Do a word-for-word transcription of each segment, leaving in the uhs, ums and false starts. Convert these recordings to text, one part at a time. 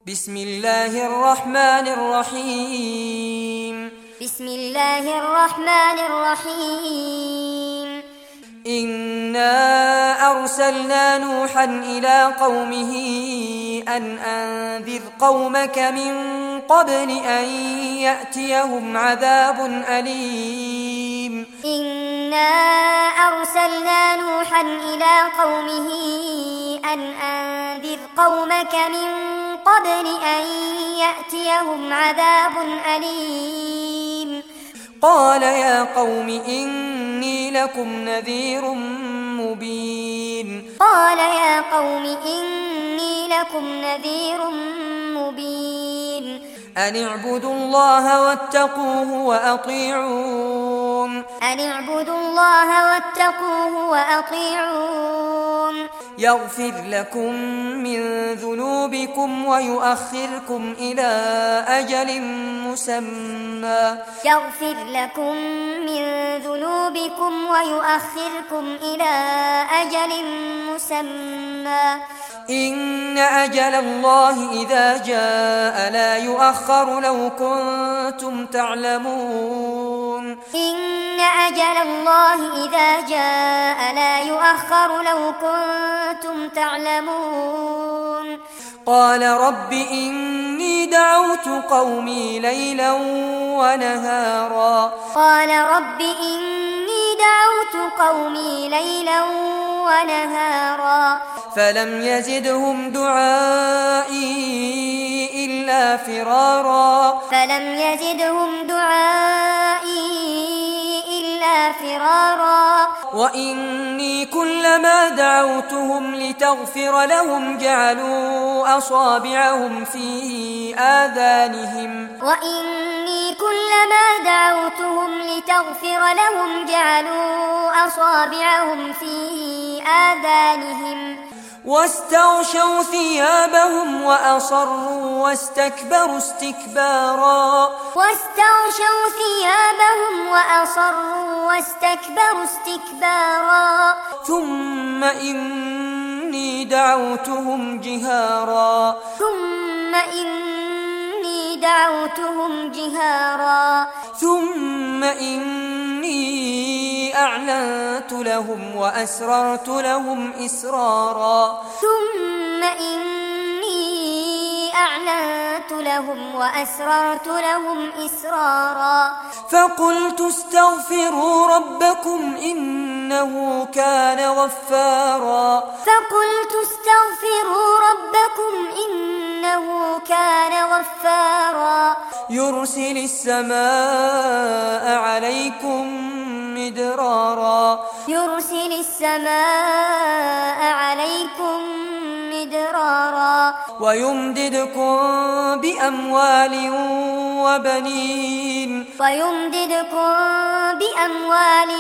بسم الله الرحمن الرحيم بسم الله الرحمن الرحيم إنا أرسلنا نوحا إلى قومه أن أنذر قومك من قبل أن يأتيهم عذاب أليم إنا أرسلنا نوحا إلى قومه أن أنذر قومك من قبل أن يأتيهم عذاب أليم قال يا قوم إني لكم نذير مبين قال يا قوم إني لكم نذير مبين أن اعبدوا الله واتقوه وأطيعون أن اعبدوا الله واتقوه وأطيعون يغفر لكم من ذنوبكم ويؤخركم إلى أجل مسمى يغفر لكم من ذنوبكم ويؤخركم إلى أجل مسمى إن أجل الله إذا جاء لا يؤخر لو كنتم تعلمون إن أجل الله إذا جاء لا يؤخر لو كنتم تعلمون قال رب إني دعوت قومي ليلا ونهارا قال رب إني دعوت قومي ليلا ونهارا فلم يزدهم دعائي إلا فرارا فلم يزدهم دعائي إلا فرارا وإني كلما دعوتهم لتغفر لهم جعلوا أصابعهم في آذانهم وإني كلما دعوتهم لتغفر لهم جعلوا أصابعهم في آذانهم واستغشوا ثيابهم وأصروا واستكبروا استكبارا واستغشوا ثيابهم وأصروا واستكبروا استكبارا ثم إني دعوتهم جهارا ثم إني دعوتهم جهارا ثم إني أعلنت لهم وأسررت لهم إسرارا ثم إني أعلنت لهم وأسررت لهم إسرارا فقلت استغفروا ربكم إنه كان غفارا فقلت استغفروا ربكم إنه كان غفارا يرسل السماء عليكم مدرارا يرسل السماء عليكم مدرارا ويمددكم بأموال وبنين ويمددكم بأموال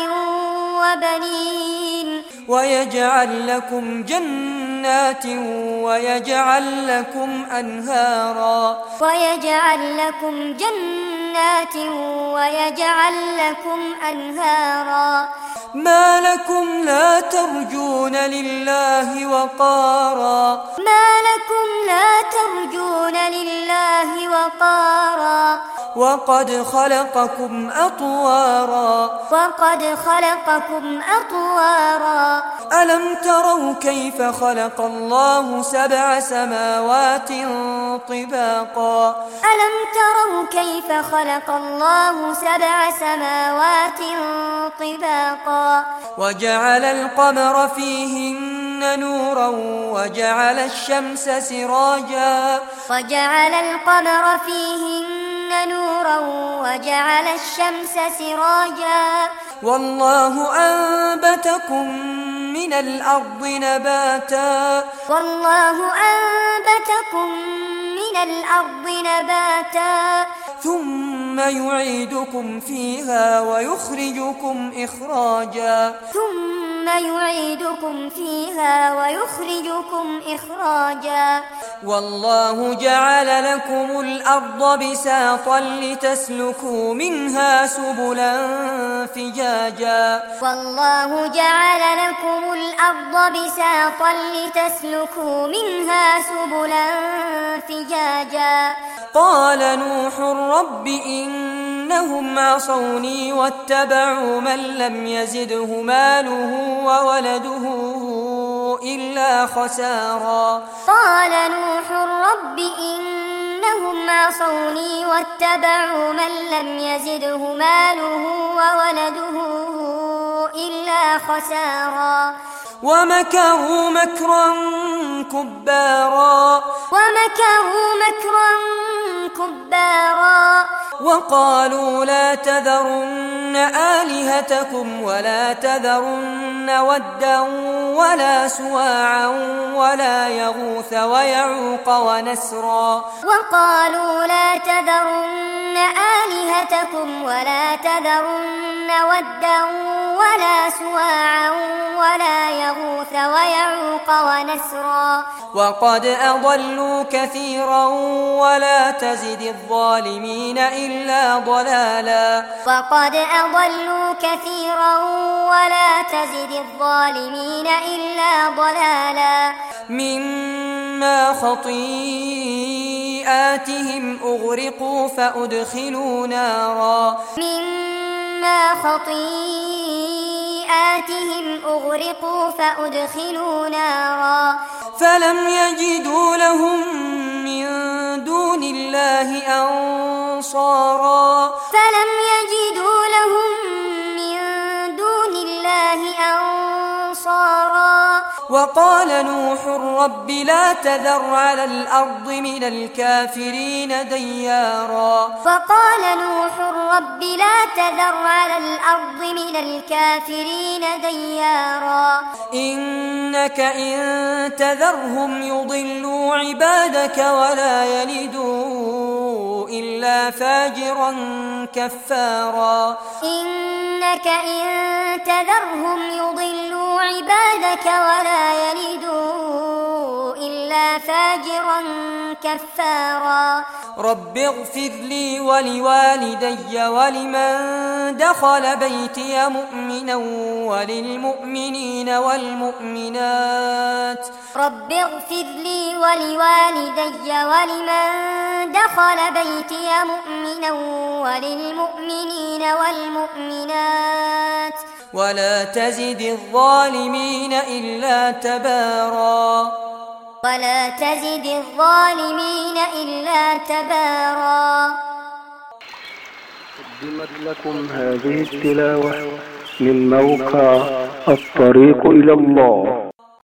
وبنين ويجعل لكم جنات ويجعل لكم أنهارا ويجعل لكم جنات ويجعل لكم أنهارا ما لكم لا ترجون لله وقارا ما لكم لا ترجون لله وقارا وقد خلقكم أطوارا وقد خلقكم أطوارا ألم تروا كيف خلق الله سبع سماوات طباقا ألم تروا كيف خلق الله سبع سماوات طباقا وجعل القمر فيهن نورا وجعل الشمس سراجا وجعل القمر فيهن نورا وجعل الشمس سراجا والله أنبتكم من الأرض نباتا والله أنبتكم من الأرض نباتا ثم يعيدكم فيها ويخرجكم إخراجا ثم يعيدكم فيها ويخرجكم إخراجا والله جعل لكم الأرض بساطا لتسلكوا منها سبلا فجاجا والله جعل لكم الأرض بساطا لتسلكوا منها سبلا فجاجا قال نوح رب إنهم عصوني واتبعوا من لم يزده ماله وولده إلا خسارا قال نوح رب إنهم عصوني واتبعوا من لم يزده ماله وولده إلا خسارا ومكروا مكرا كبارا ومكروا مكرا كبارا وقالوا لا تذرن آلهتكم ولا تذرن ودا ولا سواعا ولا يغوث ويعوق ونسرا وقالوا لا تذرن آلهتكم ولا تذرن ودا ولا سواعا ولا يغوث ويعوق ونسرا وقد أضلوا كثيرا ولا تزد الظالمين إلا ضلالا وقد أضلوا كثيرا ولا تزد الظالمين إلا ضلالا مما خطيئاتهم أغرقوا فأدخلوا نارا مما خطيئاتهم أغرقوا فأدخلوا نارا فلم يجدوا لهم من دون الله أنصارا فلم يجدوا لهم من دون الله أنصارا وقال نوح رب لا تذر على الأرض من الكافرين ديارا وقال نوح رب لا تذر على الأرض من الكافرين ديارا إنك إن تذرهم يضلوا عبادك ولا يلدوا إلا فاجرا كفارا إنك إن تذرهم يضلوا عبادك ولا يلدوا إلا فاجرا كفارا رب اغفر لي ولوالدي ولمن دخل بيتي مؤمنا وللمؤمنين والمؤمنات رب اغفر لي ولوالدي ولمن دخل بيتي مؤمنا وللمؤمنين والمؤمنات ولا تزد الظالمين إلا تبارا ولا تزد الظالمين إلا تبارا. قدمت لكم هذه التلاوة من موقع الطريق إلى الله.